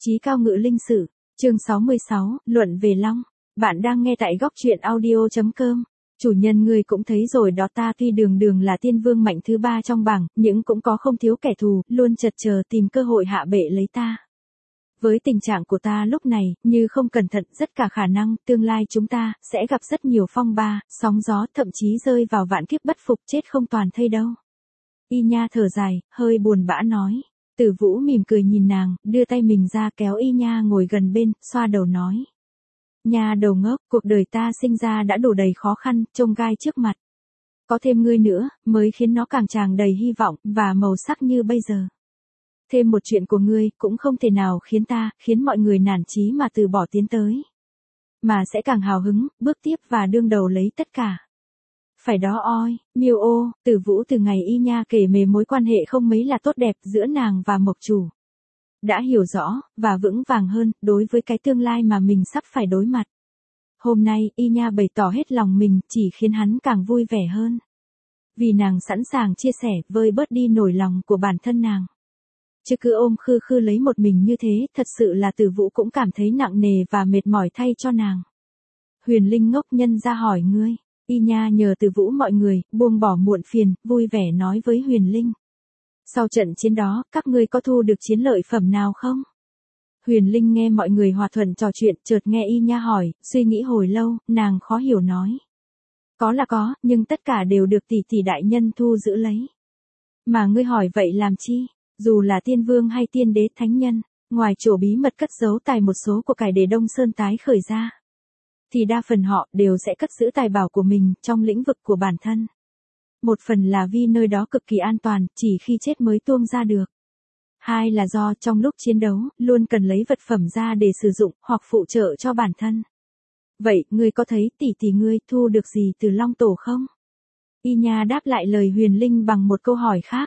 Chí cao ngự linh sử, chương 66, luận về Long. Bạn đang nghe tại góc truyện audio.com. Chủ nhân ngươi cũng thấy rồi đó, ta tuy đường đường là tiên vương mạnh thứ 3 trong bảng, nhưng cũng có không thiếu kẻ thù, luôn chật chờ tìm cơ hội hạ bệ lấy ta. Với tình trạng của ta lúc này, như không cẩn thận, rất cả khả năng, tương lai chúng ta, sẽ gặp rất nhiều phong ba, sóng gió, thậm chí rơi vào vạn kiếp bất phục, chết không toàn thây đâu. Y Nha thở dài, hơi buồn bã nói. Tử Vũ mỉm cười nhìn nàng, đưa tay mình ra kéo Y Nha ngồi gần bên, xoa đầu nói. Nha đầu ngốc, cuộc đời ta sinh ra đã đủ đầy khó khăn, chông gai trước mặt. Có thêm ngươi nữa, mới khiến nó càng tràn đầy hy vọng, và màu sắc như bây giờ. Thêm một chuyện của ngươi, cũng không thể nào khiến mọi người nản chí mà từ bỏ tiến tới. Mà sẽ càng hào hứng, bước tiếp và đương đầu lấy tất cả. Phải đó oi, miêu ô, Tử Vũ từ ngày Y Nha kể về mối quan hệ không mấy là tốt đẹp giữa nàng và Mộc Chủ. Đã hiểu rõ, và vững vàng hơn, đối với cái tương lai mà mình sắp phải đối mặt. Hôm nay, Y Nha bày tỏ hết lòng mình, chỉ khiến hắn càng vui vẻ hơn. Vì nàng sẵn sàng chia sẻ, vơi bớt đi nỗi lòng của bản thân nàng. Chứ cứ ôm khư khư lấy một mình như thế, thật sự là Tử Vũ cũng cảm thấy nặng nề và mệt mỏi thay cho nàng. Huyền Linh ngốc nhân ra hỏi ngươi. Y Nha nhờ Tử Vũ mọi người, buông bỏ muộn phiền, vui vẻ nói với Huyền Linh. Sau trận chiến đó, các ngươi có thu được chiến lợi phẩm nào không? Huyền Linh nghe mọi người hòa thuận trò chuyện, chợt nghe Y Nha hỏi, suy nghĩ hồi lâu, nàng khó hiểu nói. Có là có, nhưng tất cả đều được tỷ tỷ đại nhân thu giữ lấy. Mà ngươi hỏi vậy làm chi? Dù là tiên vương hay tiên đế thánh nhân, ngoài chỗ bí mật cất giấu tài một số của cải để Đông Sơn tái khởi ra, thì đa phần họ đều sẽ cất giữ tài bảo của mình trong lĩnh vực của bản thân. Một phần là vì nơi đó cực kỳ an toàn, chỉ khi chết mới tuông ra được. Hai là do trong lúc chiến đấu, luôn cần lấy vật phẩm ra để sử dụng, hoặc phụ trợ cho bản thân. Vậy, ngươi có thấy tỷ tỷ ngươi thu được gì từ Long Tổ không? Y Nha đáp lại lời Huyền Linh bằng một câu hỏi khác.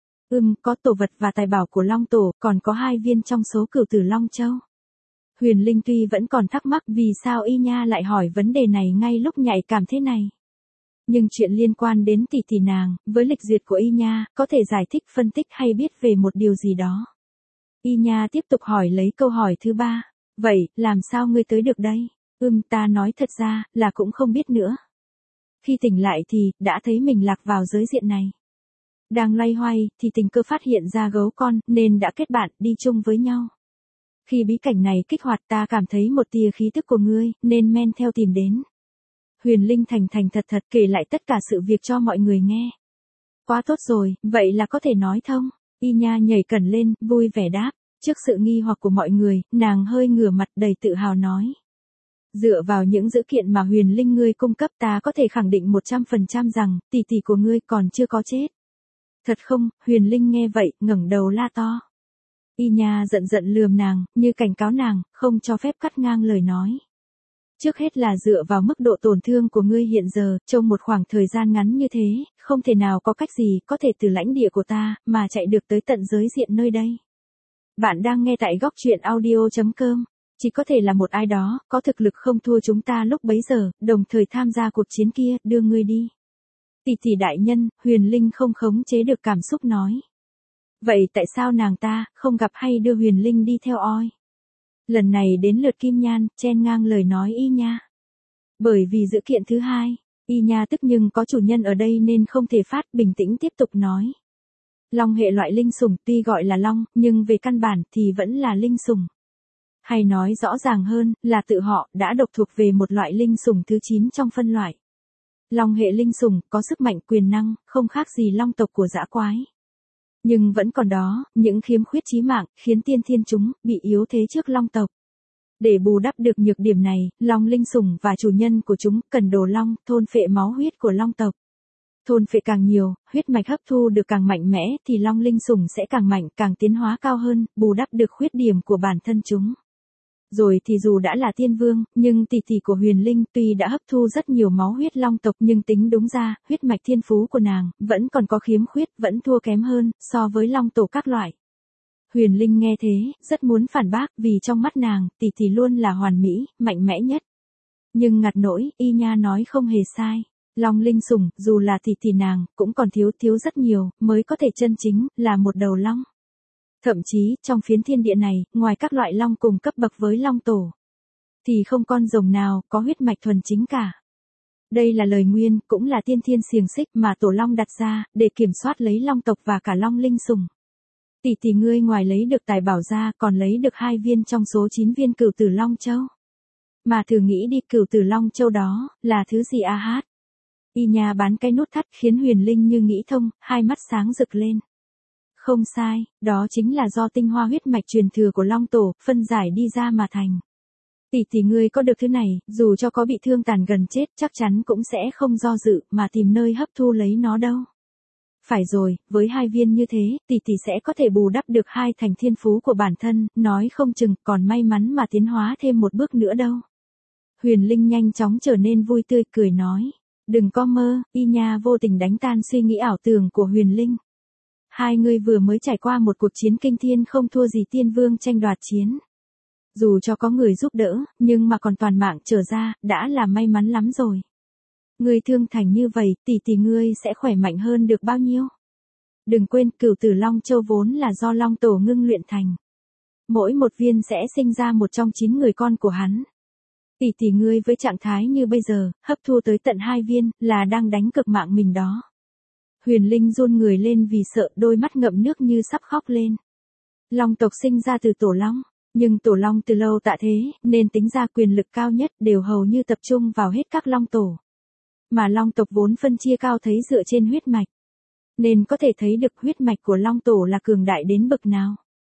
Có tổ vật và tài bảo của Long Tổ, còn có 2 viên trong số Cửu Tử Long Châu. Huyền Linh tuy vẫn còn thắc mắc vì sao Y Nha lại hỏi vấn đề này ngay lúc nhạy cảm thế này. Nhưng chuyện liên quan đến tỷ tỷ nàng, với lịch duyệt của Y Nha, có thể giải thích phân tích hay biết về một điều gì đó. Y Nha tiếp tục hỏi lấy câu hỏi thứ 3. Vậy, làm sao ngươi tới được đây? Ta nói thật ra, là cũng không biết nữa. Khi tỉnh lại thì, đã thấy mình lạc vào giới diện này. Đang loay hoay, thì tình cờ phát hiện ra gấu con, nên đã kết bạn, đi chung với nhau. Khi bí cảnh này kích hoạt ta cảm thấy một tia khí tức của ngươi, nên men theo tìm đến. Huyền Linh thành thật kể lại tất cả sự việc cho mọi người nghe. Quá tốt rồi, vậy là có thể nói thông. Y Nha nhảy cẩn lên, vui vẻ đáp. Trước sự nghi hoặc của mọi người, nàng hơi ngửa mặt đầy tự hào nói. Dựa vào những dữ kiện mà Huyền Linh ngươi cung cấp ta có thể khẳng định 100% rằng, tỷ tỷ của ngươi còn chưa có chết. Thật không? Huyền Linh nghe vậy, ngẩng đầu la to. Y Nha giận lườm nàng, như cảnh cáo nàng, không cho phép cắt ngang lời nói. Trước hết là dựa vào mức độ tổn thương của ngươi hiện giờ, trong một khoảng thời gian ngắn như thế, không thể nào có cách gì có thể từ lãnh địa của ta, mà chạy được tới tận giới diện nơi đây. Bạn đang nghe tại góc truyện audio.com. Chỉ có thể là một ai đó, có thực lực không thua chúng ta lúc bấy giờ, đồng thời tham gia cuộc chiến kia, đưa ngươi đi. Tỷ tỷ đại nhân, Huyền Linh không khống chế được cảm xúc nói. Vậy tại sao nàng ta, không gặp hay đưa Huyền Linh đi theo oi? Lần này đến lượt Kim Nhan, chen ngang lời nói Y Nha. Bởi vì dữ kiện thứ 2, Y Nha tức nhưng có chủ nhân ở đây nên không thể phát, bình tĩnh tiếp tục nói. Long hệ loại linh sủng tuy gọi là long, nhưng về căn bản thì vẫn là linh sủng. Hay nói rõ ràng hơn, là tự họ đã độc thuộc về một loại linh sủng thứ 9 trong phân loại. Long hệ linh sủng có sức mạnh quyền năng, không khác gì long tộc của dã quái. Nhưng vẫn còn đó, những khiếm khuyết chí mạng, khiến tiên thiên chúng bị yếu thế trước long tộc. Để bù đắp được nhược điểm này, long linh sủng và chủ nhân của chúng cần đồ long, thôn phệ máu huyết của long tộc. Thôn phệ càng nhiều, huyết mạch hấp thu được càng mạnh mẽ thì long linh sủng sẽ càng mạnh, càng tiến hóa cao hơn, bù đắp được khuyết điểm của bản thân chúng. Rồi thì dù đã là tiên vương, nhưng tỷ tỷ của Huyền Linh tuy đã hấp thu rất nhiều máu huyết long tộc nhưng tính đúng ra, huyết mạch thiên phú của nàng, vẫn còn có khiếm khuyết, vẫn thua kém hơn, so với long tổ các loại. Huyền Linh nghe thế, rất muốn phản bác, vì trong mắt nàng, tỷ tỷ luôn là hoàn mỹ, mạnh mẽ nhất. Nhưng ngặt nỗi, Y Nha nói không hề sai. Long linh sủng, dù là tỷ tỷ nàng, cũng còn thiếu rất nhiều, mới có thể chân chính, là một đầu long. Thậm chí, trong phiến thiên địa này, ngoài các loại long cùng cấp bậc với long tổ, thì không con rồng nào có huyết mạch thuần chính cả. Đây là lời nguyên, cũng là tiên thiên xiềng xích mà tổ long đặt ra, để kiểm soát lấy long tộc và cả long linh sủng. Tỷ ngươi ngoài lấy được tài bảo ra còn lấy được 2 viên trong số 9 viên cửu tử long châu. Mà thử nghĩ đi, cửu tử long châu đó, là thứ gì a hát? Y nhà bán cái nút thắt khiến Huyền Linh như nghĩ thông, hai mắt sáng rực lên. Không sai, đó chính là do tinh hoa huyết mạch truyền thừa của long tổ, phân giải đi ra mà thành. Tỷ ngươi có được thứ này, dù cho có bị thương tàn gần chết, chắc chắn cũng sẽ không do dự, mà tìm nơi hấp thu lấy nó đâu. Phải rồi, với 2 viên như thế, tỷ sẽ có thể bù đắp được 2 thành thiên phú của bản thân, nói không chừng còn may mắn mà tiến hóa thêm một bước nữa đâu. Huyền Linh nhanh chóng trở nên vui tươi cười nói. Đừng có mơ, Y Nha vô tình đánh tan suy nghĩ ảo tưởng của Huyền Linh. Hai người vừa mới trải qua một cuộc chiến kinh thiên không thua gì tiên vương tranh đoạt chiến. Dù cho có người giúp đỡ, nhưng mà còn toàn mạng trở ra, đã là may mắn lắm rồi. Ngươi thương thành như vậy, tỷ ngươi sẽ khỏe mạnh hơn được bao nhiêu? Đừng quên, cửu tử long châu vốn là do long tổ ngưng luyện thành. Mỗi một viên sẽ sinh ra một trong 9 người con của hắn. Tỷ ngươi với trạng thái như bây giờ, hấp thu tới tận 2 viên, là đang đánh cực mạng mình đó. Huyền Linh run người lên vì sợ, đôi mắt ngậm nước như sắp khóc lên. Long tộc sinh ra từ tổ long, nhưng tổ long từ lâu tạ thế, nên tính ra quyền lực cao nhất đều hầu như tập trung vào hết các long tổ. Mà long tộc vốn phân chia cao thấy dựa trên huyết mạch. Nên có thể thấy được huyết mạch của long tổ là cường đại đến bậc nào.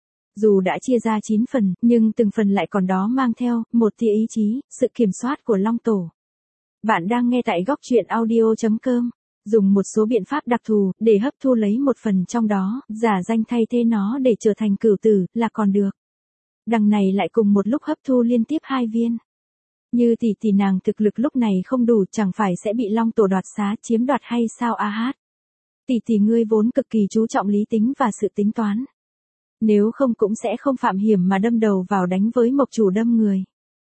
Dù đã chia ra 9 phần, nhưng từng phần lại còn đó mang theo một tia ý chí, sự kiểm soát của long tổ. Bạn đang nghe tại góc truyện audio.com. Dùng một số biện pháp đặc thù để hấp thu lấy một phần trong đó, giả danh thay thế nó để trở thành cửu tử là còn được. Đằng này lại cùng một lúc hấp thu liên tiếp 2 viên. Như tỷ nàng thực lực lúc này không đủ, chẳng phải sẽ bị long tổ đoạt xá chiếm đoạt hay sao a hát? Tỷ ngươi vốn cực kỳ chú trọng lý tính và sự tính toán. Nếu không cũng sẽ không phạm hiểm mà đâm đầu vào đánh với mộc chủ đâm người.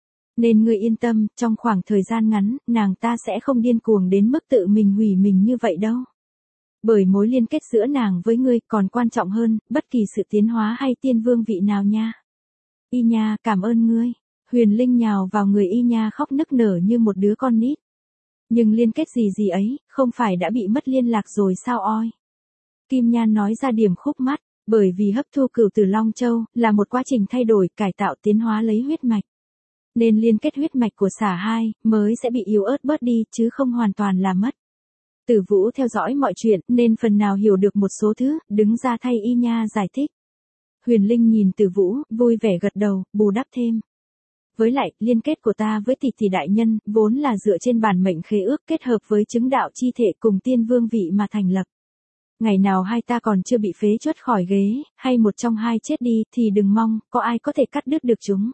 Nên ngươi yên tâm, trong khoảng thời gian ngắn, nàng ta sẽ không điên cuồng đến mức tự mình hủy mình như vậy đâu. Bởi mối liên kết giữa nàng với ngươi còn quan trọng hơn, bất kỳ sự tiến hóa hay tiên vương vị nào nha. Y Nha, cảm ơn ngươi. Huyền Linh nhào vào người Y Nha khóc nức nở như một đứa con nít. Nhưng liên kết gì ấy, không phải đã bị mất liên lạc rồi sao oi? Kim Nhan nói ra điểm khúc mắc, bởi vì hấp thu cửu tử long châu, là một quá trình thay đổi, cải tạo tiến hóa lấy huyết mạch. Nên liên kết huyết mạch của xả hai, mới sẽ bị yếu ớt bớt đi, chứ không hoàn toàn là mất. Tử Vũ theo dõi mọi chuyện, nên phần nào hiểu được một số thứ, đứng ra thay Y Nha giải thích. Huyền Linh nhìn Tử Vũ, vui vẻ gật đầu, bù đắp thêm. Với lại, liên kết của ta với tỷ đại nhân, vốn là dựa trên bản mệnh khế ước kết hợp với chứng đạo chi thể cùng tiên vương vị mà thành lập. Ngày nào hai ta còn chưa bị phế truất khỏi ghế, hay một trong hai chết đi, thì đừng mong, có ai có thể cắt đứt được chúng.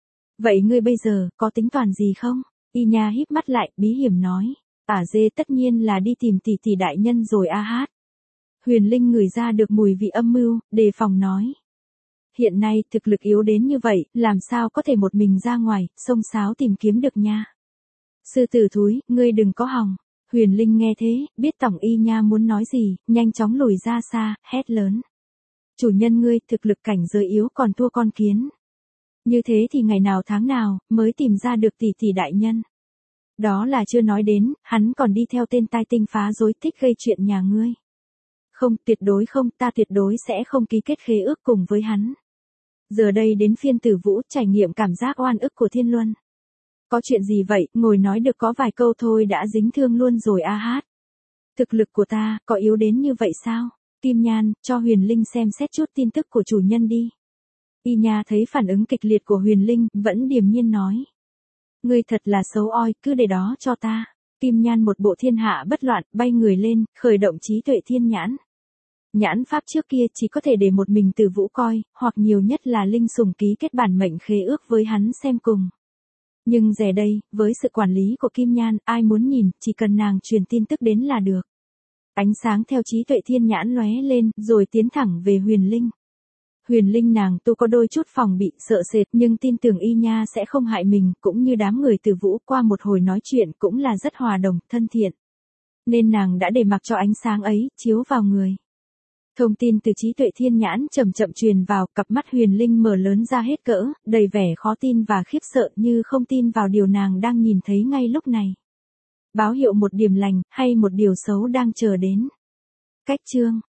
Vậy ngươi bây giờ, có tính toán gì không? Y Nha híp mắt lại, bí hiểm nói. Dê tất nhiên là đi tìm tỷ đại nhân rồi a hát. Huyền Linh ngửi ra được mùi vị âm mưu, đề phòng nói. Hiện nay, thực lực yếu đến như vậy, làm sao có thể một mình ra ngoài, xông xáo tìm kiếm được nha. Sư tử thúi, ngươi đừng có hòng. Huyền Linh nghe thế, biết tổng Y Nha muốn nói gì, nhanh chóng lùi ra xa, hét lớn. Chủ nhân ngươi, thực lực cảnh giới yếu còn thua con kiến. Như thế thì ngày nào tháng nào, mới tìm ra được tỷ đại nhân. Đó là chưa nói đến, hắn còn đi theo tên tai tinh phá rối thích gây chuyện nhà ngươi. Không, tuyệt đối không, ta tuyệt đối sẽ không ký kết khế ước cùng với hắn. Giờ đây đến phiên Tử Vũ trải nghiệm cảm giác oan ức của Thiên Luân. Có chuyện gì vậy, ngồi nói được có vài câu thôi đã dính thương luôn rồi a hát. Thực lực của ta, có yếu đến như vậy sao? Kim Nhan, cho Huyền Linh xem xét chút tin tức của chủ nhân đi. Y Nha thấy phản ứng kịch liệt của Huyền Linh, vẫn điềm nhiên nói. Ngươi thật là xấu oi, cứ để đó cho ta. Kim Nhan một bộ thiên hạ bất loạn, bay người lên, khởi động trí tuệ thiên nhãn. Nhãn pháp trước kia chỉ có thể để một mình Tử Vũ coi, hoặc nhiều nhất là Linh Sùng ký kết bản mệnh khế ước với hắn xem cùng. Nhưng giờ đây, với sự quản lý của Kim Nhan, ai muốn nhìn, chỉ cần nàng truyền tin tức đến là được. Ánh sáng theo trí tuệ thiên nhãn lóe lên, rồi tiến thẳng về Huyền Linh. Huyền Linh nàng tu có đôi chút phòng bị, sợ sệt, nhưng tin tưởng Y Nha sẽ không hại mình, cũng như đám người Tử Vũ qua một hồi nói chuyện cũng là rất hòa đồng, thân thiện. Nên nàng đã để mặc cho ánh sáng ấy, chiếu vào người. Thông tin từ trí tuệ thiên nhãn chậm chậm truyền vào, cặp mắt Huyền Linh mở lớn ra hết cỡ, đầy vẻ khó tin và khiếp sợ như không tin vào điều nàng đang nhìn thấy ngay lúc này. Báo hiệu một điểm lành, hay một điều xấu đang chờ đến. Cách chương